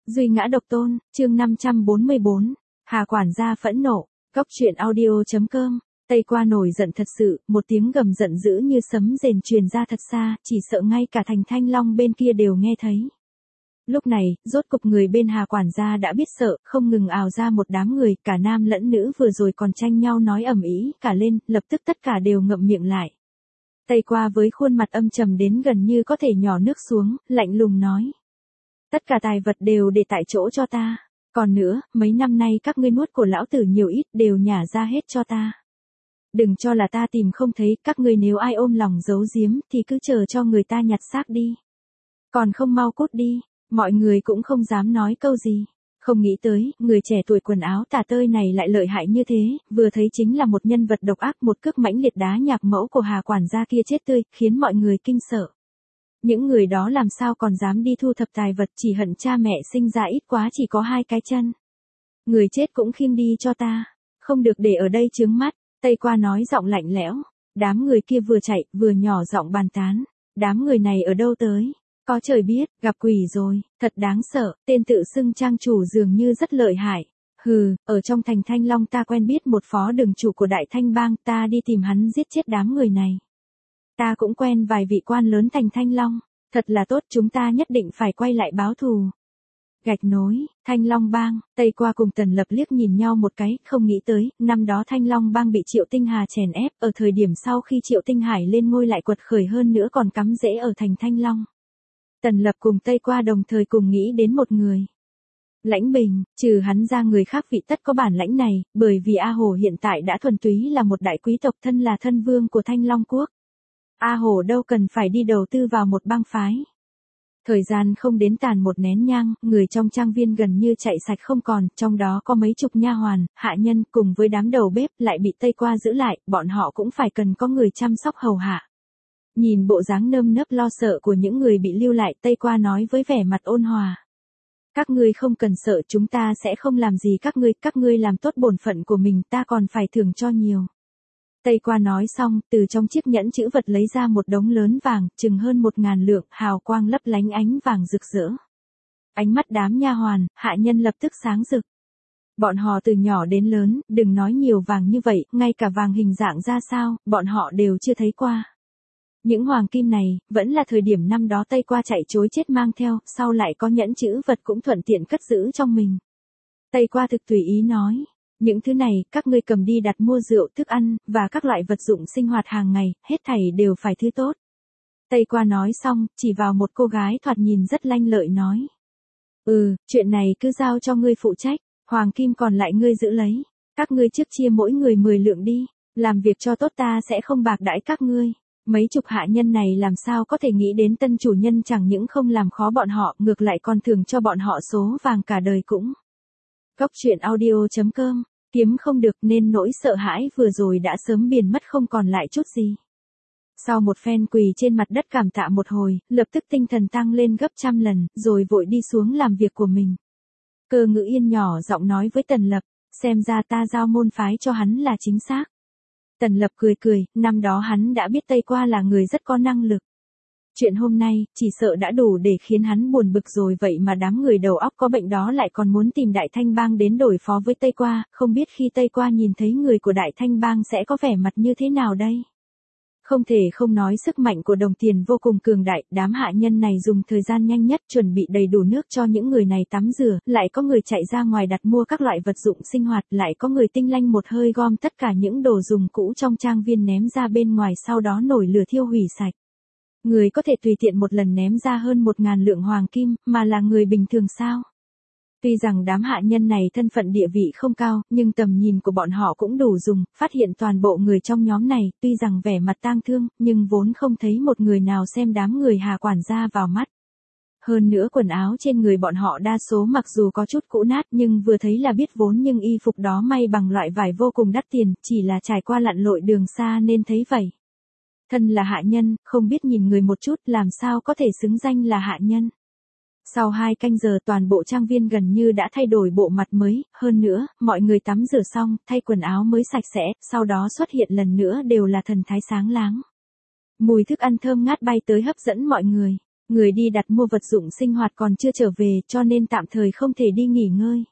Duy ngã độc tôn, chương 544. Hà quản gia phẫn nộ. Góc truyện audio.com. Tây qua nổi giận thật sự, một tiếng gầm giận dữ như sấm rền truyền ra thật xa, chỉ sợ ngay cả thành Thanh Long bên kia đều nghe thấy. Lúc này, rốt cục người bên Hà quản gia đã biết sợ, không ngừng ào ra một đám người, cả nam lẫn nữ vừa rồi còn tranh nhau nói ầm ĩ cả lên, lập tức tất cả đều ngậm miệng lại. Tây qua với khuôn mặt âm trầm đến gần như có thể nhỏ nước xuống, lạnh lùng nói. Tất cả tài vật đều để tại chỗ cho ta. Còn nữa, mấy năm nay các ngươi nuốt của lão tử nhiều ít đều nhả ra hết cho ta. Đừng cho là ta tìm không thấy, các ngươi nếu ai ôm lòng giấu giếm thì cứ chờ cho người ta nhặt xác đi. Còn không mau cút đi, mọi người cũng không dám nói câu gì. Không nghĩ tới, người trẻ tuổi quần áo tả tơi này lại lợi hại như thế, vừa thấy chính là một nhân vật độc ác, một cước mãnh liệt đá nhạc mẫu của Hà quản gia kia chết tươi, khiến mọi người kinh sợ. Những người đó làm sao còn dám đi thu thập tài vật, chỉ hận cha mẹ sinh ra ít quá chỉ có hai cái chân. Người chết cũng khiêng đi cho ta, không được để ở đây chướng mắt. Tây qua nói giọng lạnh lẽo, đám người kia vừa chạy, vừa nhỏ giọng bàn tán, đám người này ở đâu tới, có trời biết, gặp quỷ rồi, thật đáng sợ, tên tự xưng trang chủ dường như rất lợi hại. Hừ, ở trong thành Thanh Long ta quen biết một phó đường chủ của Đại Thanh Bang, ta đi tìm hắn giết chết đám người này. Ta cũng quen vài vị quan lớn thành Thanh Long, thật là tốt, chúng ta nhất định phải quay lại báo thù. Gạch nối, Thanh Long Bang. Tây qua cùng Tần Lập liếc nhìn nhau một cái, không nghĩ tới, năm đó Thanh Long Bang bị Triệu Tinh Hà chèn ép, ở thời điểm sau khi Triệu Tinh Hải lên ngôi lại quật khởi hơn nữa còn cắm rễ ở thành Thanh Long. Tần Lập cùng Tây qua đồng thời cùng nghĩ đến một người. Lãnh Bình, trừ hắn ra người khác vị tất có bản lãnh này, bởi vì A Hổ hiện tại đã thuần túy là một đại quý tộc, thân là thân vương của Thanh Long Quốc. A Hổ đâu cần phải đi đầu tư vào một bang phái. Thời gian không đến tàn một nén nhang, người trong trang viên gần như chạy sạch không còn, trong đó có mấy chục nha hoàn, hạ nhân cùng với đám đầu bếp lại bị Tây qua giữ lại, bọn họ cũng phải cần có người chăm sóc hầu hạ. Nhìn bộ dáng nơm nớp lo sợ của những người bị lưu lại, Tây qua nói với vẻ mặt ôn hòa. Các ngươi không cần sợ, chúng ta sẽ không làm gì các ngươi làm tốt bổn phận của mình, ta còn phải thưởng cho nhiều. Tây qua nói xong, từ trong chiếc nhẫn chữ vật lấy ra một đống lớn vàng, chừng hơn 1000 lượng, hào quang lấp lánh ánh vàng rực rỡ. Ánh mắt đám nha hoàn, hạ nhân lập tức sáng rực. Bọn họ từ nhỏ đến lớn, đừng nói nhiều vàng như vậy, ngay cả vàng hình dạng ra sao, bọn họ đều chưa thấy qua. Những hoàng kim này, vẫn là thời điểm năm đó Tây qua chạy trối chết mang theo, sau lại có nhẫn chữ vật cũng thuận tiện cất giữ trong mình. Tây qua thực tùy ý nói. Những thứ này, các ngươi cầm đi đặt mua rượu, thức ăn, và các loại vật dụng sinh hoạt hàng ngày, hết thảy đều phải thứ tốt. Tây qua nói xong, chỉ vào một cô gái thoạt nhìn rất lanh lợi nói. Chuyện này cứ giao cho ngươi phụ trách, hoàng kim còn lại ngươi giữ lấy. Các ngươi trước chia mỗi người 10 lượng đi, làm việc cho tốt ta sẽ không bạc đãi các ngươi. Mấy chục hạ nhân này làm sao có thể nghĩ đến tân chủ nhân chẳng những không làm khó bọn họ, ngược lại còn thưởng cho bọn họ số vàng cả đời cũng. Góc truyện audio.com. Kiếm không được nên nỗi sợ hãi vừa rồi đã sớm biến mất không còn lại chút gì. Sau một phen quỳ trên mặt đất cảm tạ một hồi, lập tức tinh thần tăng lên gấp 100 lần, rồi vội đi xuống làm việc của mình. Cơ Ngữ Yên nhỏ giọng nói với Tần Lập, xem ra ta giao môn phái cho hắn là chính xác. Tần Lập cười cười, năm đó hắn đã biết Tây qua là người rất có năng lực. Chuyện hôm nay, chỉ sợ đã đủ để khiến hắn buồn bực rồi, vậy mà đám người đầu óc có bệnh đó lại còn muốn tìm Đại Thanh Bang đến đối phó với Tây qua, không biết khi Tây qua nhìn thấy người của Đại Thanh Bang sẽ có vẻ mặt như thế nào đây? Không thể không nói sức mạnh của đồng tiền vô cùng cường đại, đám hạ nhân này dùng thời gian nhanh nhất chuẩn bị đầy đủ nước cho những người này tắm rửa, lại có người chạy ra ngoài đặt mua các loại vật dụng sinh hoạt, lại có người tinh lanh một hơi gom tất cả những đồ dùng cũ trong trang viên ném ra bên ngoài, sau đó nổi lửa thiêu hủy sạch. Người có thể tùy tiện một lần ném ra hơn 1000 lượng hoàng kim, mà là người bình thường sao? Tuy rằng đám hạ nhân này thân phận địa vị không cao, nhưng tầm nhìn của bọn họ cũng đủ dùng, phát hiện toàn bộ người trong nhóm này, tuy rằng vẻ mặt tang thương, nhưng vốn không thấy một người nào xem đám người Hà quản gia vào mắt. Hơn nữa quần áo trên người bọn họ đa số mặc dù có chút cũ nát nhưng vừa thấy là biết vốn, nhưng y phục đó may bằng loại vải vô cùng đắt tiền, chỉ là trải qua lặn lội đường xa nên thấy vậy. Thân là hạ nhân, không biết nhìn người một chút làm sao có thể xứng danh là hạ nhân. Sau 2 canh giờ toàn bộ trang viên gần như đã thay đổi bộ mặt mới, hơn nữa, mọi người tắm rửa xong, thay quần áo mới sạch sẽ, sau đó xuất hiện lần nữa đều là thần thái sáng láng. Mùi thức ăn thơm ngát bay tới hấp dẫn mọi người. Người đi đặt mua vật dụng sinh hoạt còn chưa trở về cho nên tạm thời không thể đi nghỉ ngơi.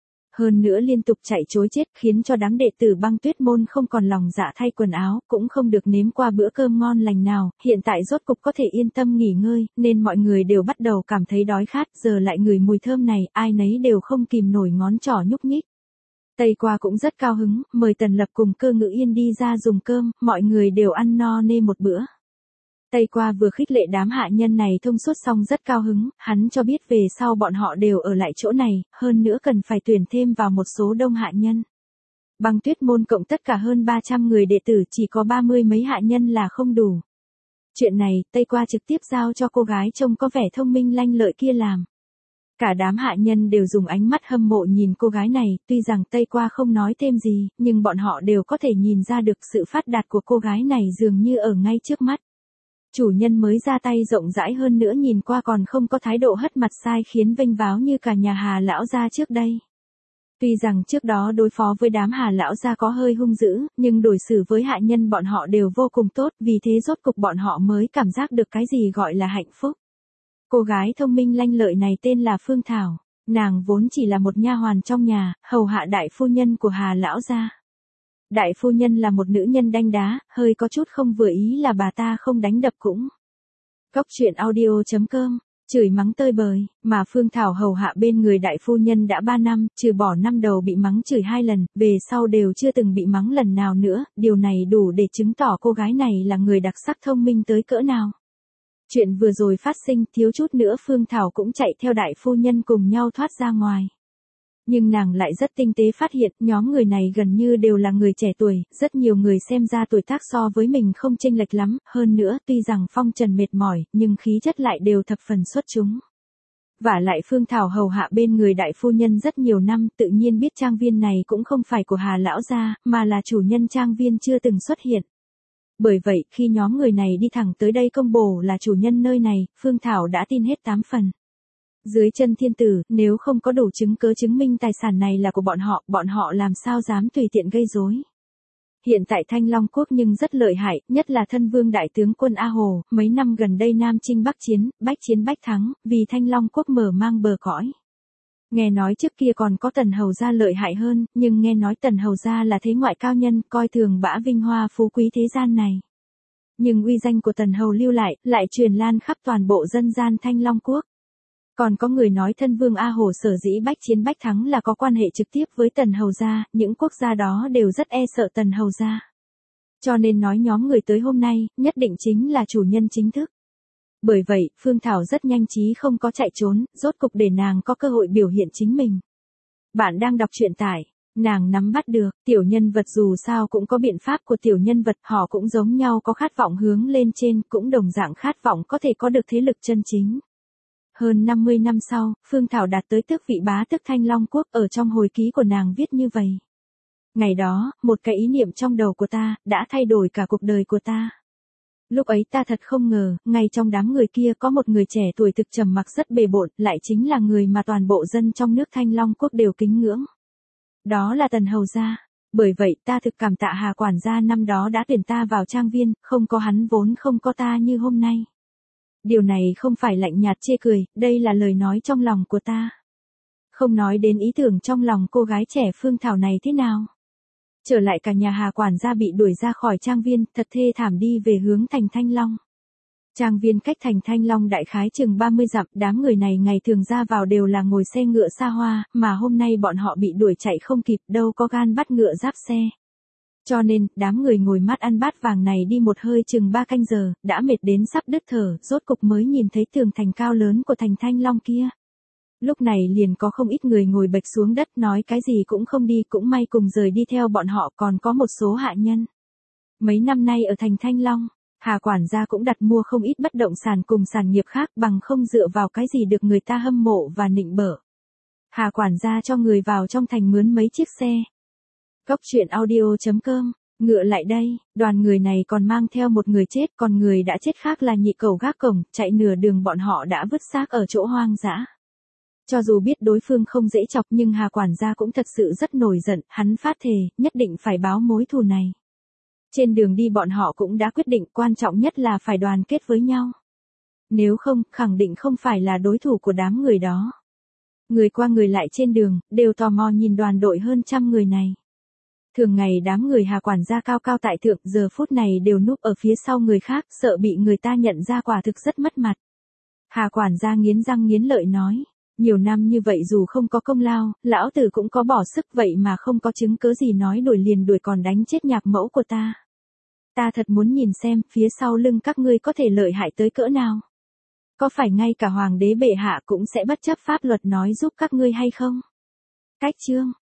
Hơn nữa liên tục chạy trối chết khiến cho đám đệ tử Băng Tuyết môn không còn lòng dạ thay quần áo, cũng không được nếm qua bữa cơm ngon lành nào, hiện tại rốt cục có thể yên tâm nghỉ ngơi, nên mọi người đều bắt đầu cảm thấy đói khát, giờ lại ngửi mùi thơm này, ai nấy đều không kìm nổi ngón trỏ nhúc nhích. Tây Qua cũng rất cao hứng, mời Tần Lập cùng Cơ Ngữ Yên đi ra dùng cơm, mọi người đều ăn no nê một bữa. Tây Qua vừa khích lệ đám hạ nhân này thông suốt xong rất cao hứng, hắn cho biết về sau bọn họ đều ở lại chỗ này, hơn nữa cần phải tuyển thêm vào một số đông hạ nhân. Băng Tuyết môn cộng tất cả hơn 300 người đệ tử chỉ có 30 mấy hạ nhân là không đủ. Chuyện này, Tây Qua trực tiếp giao cho cô gái trông có vẻ thông minh lanh lợi kia làm. Cả đám hạ nhân đều dùng ánh mắt hâm mộ nhìn cô gái này, tuy rằng Tây Qua không nói thêm gì, nhưng bọn họ đều có thể nhìn ra được sự phát đạt của cô gái này dường như ở ngay trước mắt. Chủ nhân mới ra tay rộng rãi hơn nữa nhìn qua còn không có thái độ hất mặt sai khiến vênh váo như cả nhà Hà lão gia trước đây. Tuy rằng trước đó đối phó với đám Hà lão gia có hơi hung dữ, nhưng đối xử với hạ nhân bọn họ đều vô cùng tốt, vì thế rốt cục bọn họ mới cảm giác được cái gì gọi là hạnh phúc. Cô gái thông minh lanh lợi này tên là Phương Thảo, nàng vốn chỉ là một nha hoàn trong nhà, hầu hạ đại phu nhân của Hà lão gia. Đại phu nhân là một nữ nhân đanh đá, hơi có chút không vừa ý là bà ta không đánh đập cũng. Cóc truyện audio.com, chửi mắng tơi bời, mà Phương Thảo hầu hạ bên người đại phu nhân đã 3 năm, trừ bỏ năm đầu bị mắng chửi 2 lần, về sau đều chưa từng bị mắng lần nào nữa, điều này đủ để chứng tỏ cô gái này là người đặc sắc thông minh tới cỡ nào. Chuyện vừa rồi phát sinh, thiếu chút nữa Phương Thảo cũng chạy theo đại phu nhân cùng nhau thoát ra ngoài. Nhưng nàng lại rất tinh tế phát hiện, nhóm người này gần như đều là người trẻ tuổi, rất nhiều người xem ra tuổi tác so với mình không chênh lệch lắm, hơn nữa tuy rằng phong trần mệt mỏi, nhưng khí chất lại đều thập phần xuất chúng. Vả lại Phương Thảo hầu hạ bên người đại phu nhân rất nhiều năm, tự nhiên biết trang viên này cũng không phải của Hà lão gia, mà là chủ nhân trang viên chưa từng xuất hiện. Bởi vậy, khi nhóm người này đi thẳng tới đây công bố là chủ nhân nơi này, Phương Thảo đã tin hết 8 phần. Dưới chân thiên tử, nếu không có đủ chứng cớ chứng minh tài sản này là của bọn họ làm sao dám tùy tiện gây rối. Hiện tại Thanh Long Quốc nhưng rất lợi hại, nhất là thân vương đại tướng quân A Hồ, mấy năm gần đây Nam chinh Bắc chiến bách thắng, vì Thanh Long Quốc mở mang bờ cõi. Nghe nói trước kia còn có Tần Hầu gia lợi hại hơn, nhưng nghe nói Tần Hầu gia là thế ngoại cao nhân, coi thường bã vinh hoa phú quý thế gian này. Nhưng uy danh của Tần Hầu lưu lại truyền lan khắp toàn bộ dân gian Thanh Long Quốc. Còn có người nói thân vương A Hồ sở dĩ bách chiến bách thắng là có quan hệ trực tiếp với Tần Hầu gia, những quốc gia đó đều rất e sợ Tần Hầu gia. Cho nên nói nhóm người tới hôm nay, nhất định chính là chủ nhân chính thức. Bởi vậy, Phương Thảo rất nhanh trí không có chạy trốn, rốt cục để nàng có cơ hội biểu hiện chính mình. Bạn đang đọc truyện tải, nàng nắm bắt được, tiểu nhân vật dù sao cũng có biện pháp của tiểu nhân vật, họ cũng giống nhau có khát vọng hướng lên trên, cũng đồng dạng khát vọng có thể có được thế lực chân chính. Hơn 50 năm sau, Phương Thảo đạt tới tước vị bá tước Thanh Long Quốc, ở trong hồi ký của nàng viết như vậy. Ngày đó, một cái ý niệm trong đầu của ta, đã thay đổi cả cuộc đời của ta. Lúc ấy ta thật không ngờ, ngay trong đám người kia có một người trẻ tuổi thực trầm mặc rất bề bộn, lại chính là người mà toàn bộ dân trong nước Thanh Long Quốc đều kính ngưỡng. Đó là Tần Hầu gia. Bởi vậy ta thực cảm tạ Hà quản gia năm đó đã tuyển ta vào trang viên, không có hắn vốn không có ta như hôm nay. Điều này không phải lạnh nhạt chê cười, đây là lời nói trong lòng của ta. Không nói đến ý tưởng trong lòng cô gái trẻ Phương Thảo này thế nào. Trở lại cả nhà Hà quản gia bị đuổi ra khỏi trang viên, thật thê thảm đi về hướng thành Thanh Long. Trang viên cách thành Thanh Long đại khái chừng 30 dặm, đám người này ngày thường ra vào đều là ngồi xe ngựa xa hoa, mà hôm nay bọn họ bị đuổi chạy không kịp, đâu có gan bắt ngựa giáp xe. Cho nên, đám người ngồi mát ăn bát vàng này đi một hơi chừng 3 canh giờ, đã mệt đến sắp đứt thở, rốt cục mới nhìn thấy tường thành cao lớn của thành Thanh Long kia. Lúc này liền có không ít người ngồi bệch xuống đất nói cái gì cũng không đi, cũng may cùng rời đi theo bọn họ, còn có một số hạ nhân. Mấy năm nay ở thành Thanh Long, Hà quản gia cũng đặt mua không ít bất động sản cùng sản nghiệp khác, bằng không dựa vào cái gì được người ta hâm mộ và nịnh bợ. Hà quản gia cho người vào trong thành mướn mấy chiếc xe. Cóc truyện audio.com, ngựa lại đây, đoàn người này còn mang theo một người chết, còn người đã chết khác là nhị cẩu gác cổng, chạy nửa đường bọn họ đã vứt xác ở chỗ hoang dã. Cho dù biết đối phương không dễ chọc nhưng Hà quản gia cũng thật sự rất nổi giận, hắn phát thề, nhất định phải báo mối thù này. Trên đường đi bọn họ cũng đã quyết định quan trọng nhất là phải đoàn kết với nhau. Nếu không, khẳng định không phải là đối thủ của đám người đó. Người qua người lại trên đường, đều tò mò nhìn đoàn đội hơn trăm người này. Thường ngày đám người Hà quản gia cao cao tại thượng giờ phút này đều núp ở phía sau người khác, sợ bị người ta nhận ra quả thực rất mất mặt. Hà quản gia nghiến răng nghiến lợi nói, nhiều năm như vậy dù không có công lao, lão tử cũng có bỏ sức vậy mà không có chứng cớ gì nói đuổi liền đuổi còn đánh chết nhạc mẫu của ta. Ta thật muốn nhìn xem phía sau lưng các ngươi có thể lợi hại tới cỡ nào. Có phải ngay cả hoàng đế bệ hạ cũng sẽ bất chấp pháp luật nói giúp các ngươi hay không? Cách chương